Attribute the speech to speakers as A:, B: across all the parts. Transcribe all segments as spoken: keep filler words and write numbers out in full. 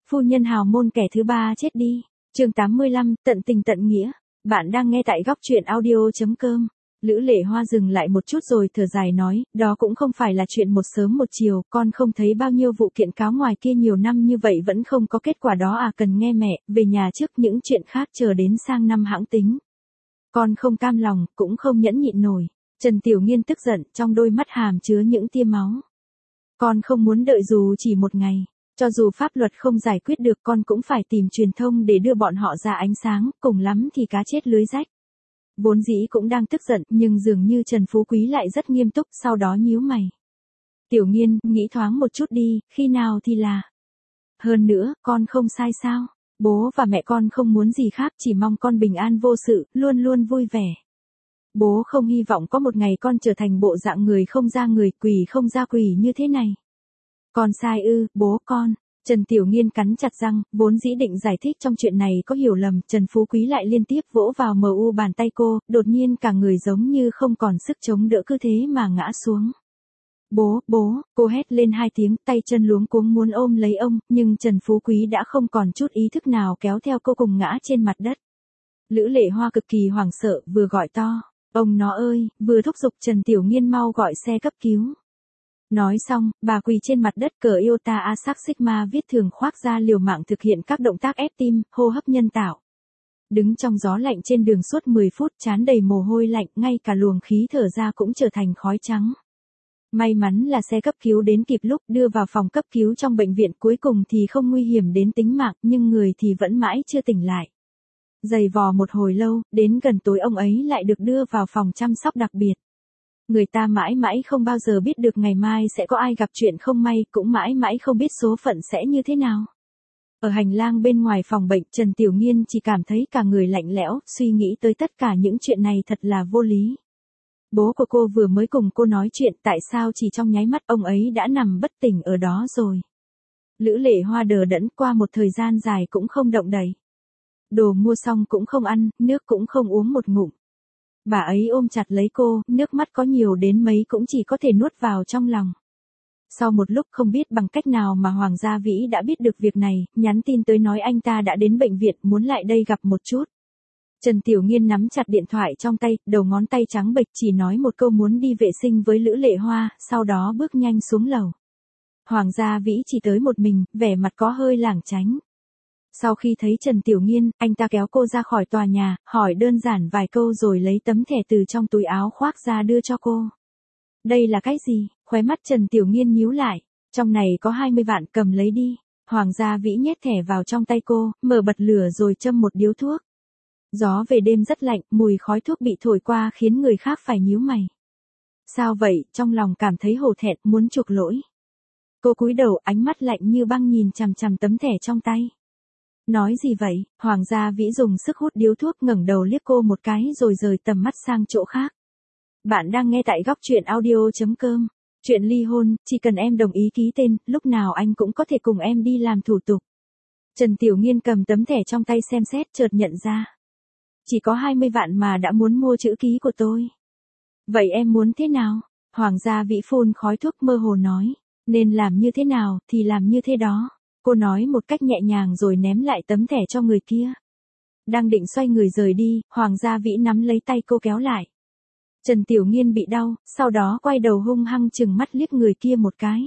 A: phu nhân hào môn kẻ thứ ba chết đi. Chương tám mươi lăm, tận tình tận nghĩa. Bạn đang nghe tại góc truyện audio chấm com. Lữ Lệ Hoa dừng lại một chút rồi thở dài nói, đó cũng không phải là chuyện một sớm một chiều, con không thấy bao nhiêu vụ kiện cáo ngoài kia nhiều năm như vậy vẫn không có kết quả đó à, cần nghe mẹ, về nhà trước, những chuyện khác chờ đến sang năm hãng tính. Con không cam lòng, cũng không nhẫn nhịn nổi. Trần Tiểu Nghiên tức giận, trong đôi mắt hàm chứa những tia máu. Con không muốn đợi dù chỉ một ngày. Cho dù pháp luật không giải quyết được, con cũng phải tìm truyền thông để đưa bọn họ ra ánh sáng, cùng lắm thì cá chết lưới rách. Vốn dĩ cũng đang tức giận, nhưng dường như Trần Phú Quý lại rất nghiêm túc, sau đó nhíu mày. Tiểu Nghiên, nghĩ thoáng một chút đi, khi nào thì là. Hơn nữa, con không sai sao? Bố và mẹ con không muốn gì khác, chỉ mong con bình an vô sự, luôn luôn vui vẻ. Bố không hy vọng có một ngày con trở thành bộ dạng người không ra người, quỷ không ra quỷ như thế này. Con sai ư, bố con. Trần Tiểu Nghiên cắn chặt răng, vốn dĩ định giải thích trong chuyện này có hiểu lầm, Trần Phú Quý lại liên tiếp vỗ vào mờ u bàn tay cô, đột nhiên cả người giống như không còn sức chống đỡ, cứ thế mà ngã xuống. Bố, bố, cô hét lên hai tiếng, tay chân luống cuống muốn ôm lấy ông, nhưng Trần Phú Quý đã không còn chút ý thức nào kéo theo cô cùng ngã trên mặt đất. Lữ Lệ Hoa cực kỳ hoảng sợ, vừa gọi to, ông nó ơi, vừa thúc giục Trần Tiểu Nghiên mau gọi xe cấp cứu. Nói xong, bà quỳ trên mặt đất, cờ Iota Asac Sigma viết thường khoác ra liều mạng thực hiện các động tác ép tim, hô hấp nhân tạo. Đứng trong gió lạnh trên đường suốt mười phút, trán đầy mồ hôi lạnh, ngay cả luồng khí thở ra cũng trở thành khói trắng. May mắn là xe cấp cứu đến kịp lúc, đưa vào phòng cấp cứu trong bệnh viện, cuối cùng thì không nguy hiểm đến tính mạng, nhưng người thì vẫn mãi chưa tỉnh lại. Giày vò một hồi lâu, đến gần tối ông ấy lại được đưa vào phòng chăm sóc đặc biệt. Người ta mãi mãi không bao giờ biết được ngày mai sẽ có ai gặp chuyện không may, cũng mãi mãi không biết số phận sẽ như thế nào. Ở hành lang bên ngoài phòng bệnh, Trần Tiểu Nghiên chỉ cảm thấy cả người lạnh lẽo, suy nghĩ tới tất cả những chuyện này thật là vô lý. Bố của cô vừa mới cùng cô nói chuyện, tại sao chỉ trong nháy mắt ông ấy đã nằm bất tỉnh ở đó rồi. Lữ Lệ Hoa đờ đẫn, qua một thời gian dài cũng không động đậy. Đồ mua xong cũng không ăn, nước cũng không uống một ngụm. Bà ấy ôm chặt lấy cô, nước mắt có nhiều đến mấy cũng chỉ có thể nuốt vào trong lòng. Sau một lúc không biết bằng cách nào mà Hoàng Gia Vĩ đã biết được việc này, nhắn tin tới nói anh ta đã đến bệnh viện, muốn lại đây gặp một chút. Trần Tiểu Nghiên nắm chặt điện thoại trong tay, đầu ngón tay trắng bệch, chỉ nói một câu muốn đi vệ sinh với Lữ Lệ Hoa, sau đó bước nhanh xuống lầu. Hoàng Gia Vĩ chỉ tới một mình, vẻ mặt có hơi lảng tránh. Sau khi thấy Trần Tiểu Nghiên, anh ta kéo cô ra khỏi tòa nhà, hỏi đơn giản vài câu rồi lấy tấm thẻ từ trong túi áo khoác ra đưa cho cô. Đây là cái gì? Khóe mắt Trần Tiểu Nghiên nhíu lại. Trong này có hai mươi vạn, cầm lấy đi. Hoàng Gia Vĩ nhét thẻ vào trong tay cô, mở bật lửa rồi châm một điếu thuốc. Gió về đêm rất lạnh, mùi khói thuốc bị thổi qua khiến người khác phải nhíu mày. Sao vậy? Trong lòng cảm thấy hổ thẹn, muốn chuộc lỗi. Cô cúi đầu, ánh mắt lạnh như băng nhìn chằm chằm tấm thẻ trong tay. Nói gì vậy? Hoàng Gia Vĩ dùng sức hút điếu thuốc, ngẩng đầu liếc cô một cái rồi rời tầm mắt sang chỗ khác. Bạn đang nghe tại góc truyện audio chấm com. Chuyện ly hôn, chỉ cần em đồng ý ký tên, lúc nào anh cũng có thể cùng em đi làm thủ tục. Trần Tiểu Nghiên cầm tấm thẻ trong tay xem xét, chợt nhận ra. Chỉ có hai mươi vạn mà đã muốn mua chữ ký của tôi. Vậy em muốn thế nào? Hoàng Gia Vĩ phun khói thuốc, mơ hồ nói. Nên làm như thế nào, thì làm như thế đó. Cô nói một cách nhẹ nhàng rồi ném lại tấm thẻ cho người kia. Đang định xoay người rời đi, Hoàng Gia Vĩ nắm lấy tay cô kéo lại. Trần Tiểu Nghiên bị đau, sau đó quay đầu hung hăng chừng mắt liếc người kia một cái.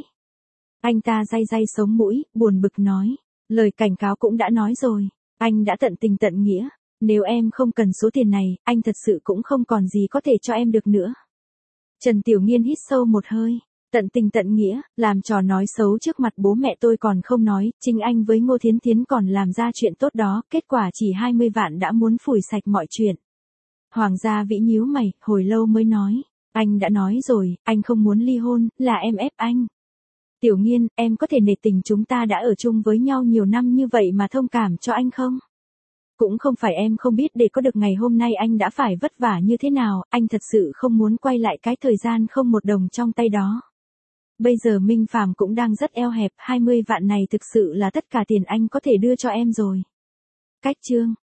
A: Anh ta day day sống mũi, buồn bực nói. Lời cảnh cáo cũng đã nói rồi, anh đã tận tình tận nghĩa. Nếu em không cần số tiền này, anh thật sự cũng không còn gì có thể cho em được nữa. Trần Tiểu Nghiên hít sâu một hơi. Tận tình tận nghĩa, làm trò nói xấu trước mặt bố mẹ tôi còn không nói, chính anh với Ngô Thiến Thiến còn làm ra chuyện tốt đó, kết quả chỉ hai mươi vạn đã muốn phủi sạch mọi chuyện. Hoàng Gia Vĩ nhíu mày, hồi lâu mới nói, anh đã nói rồi, anh không muốn ly hôn, là em ép anh. Tiểu Nghiên, em có thể nể tình chúng ta đã ở chung với nhau nhiều năm như vậy mà thông cảm cho anh không? Cũng không phải em không biết để có được ngày hôm nay anh đã phải vất vả như thế nào, anh thật sự không muốn quay lại cái thời gian không một đồng trong tay đó. Bây giờ Minh Phàm cũng đang rất eo hẹp, hai mươi vạn này thực sự là tất cả tiền anh có thể đưa cho em rồi. Cách chương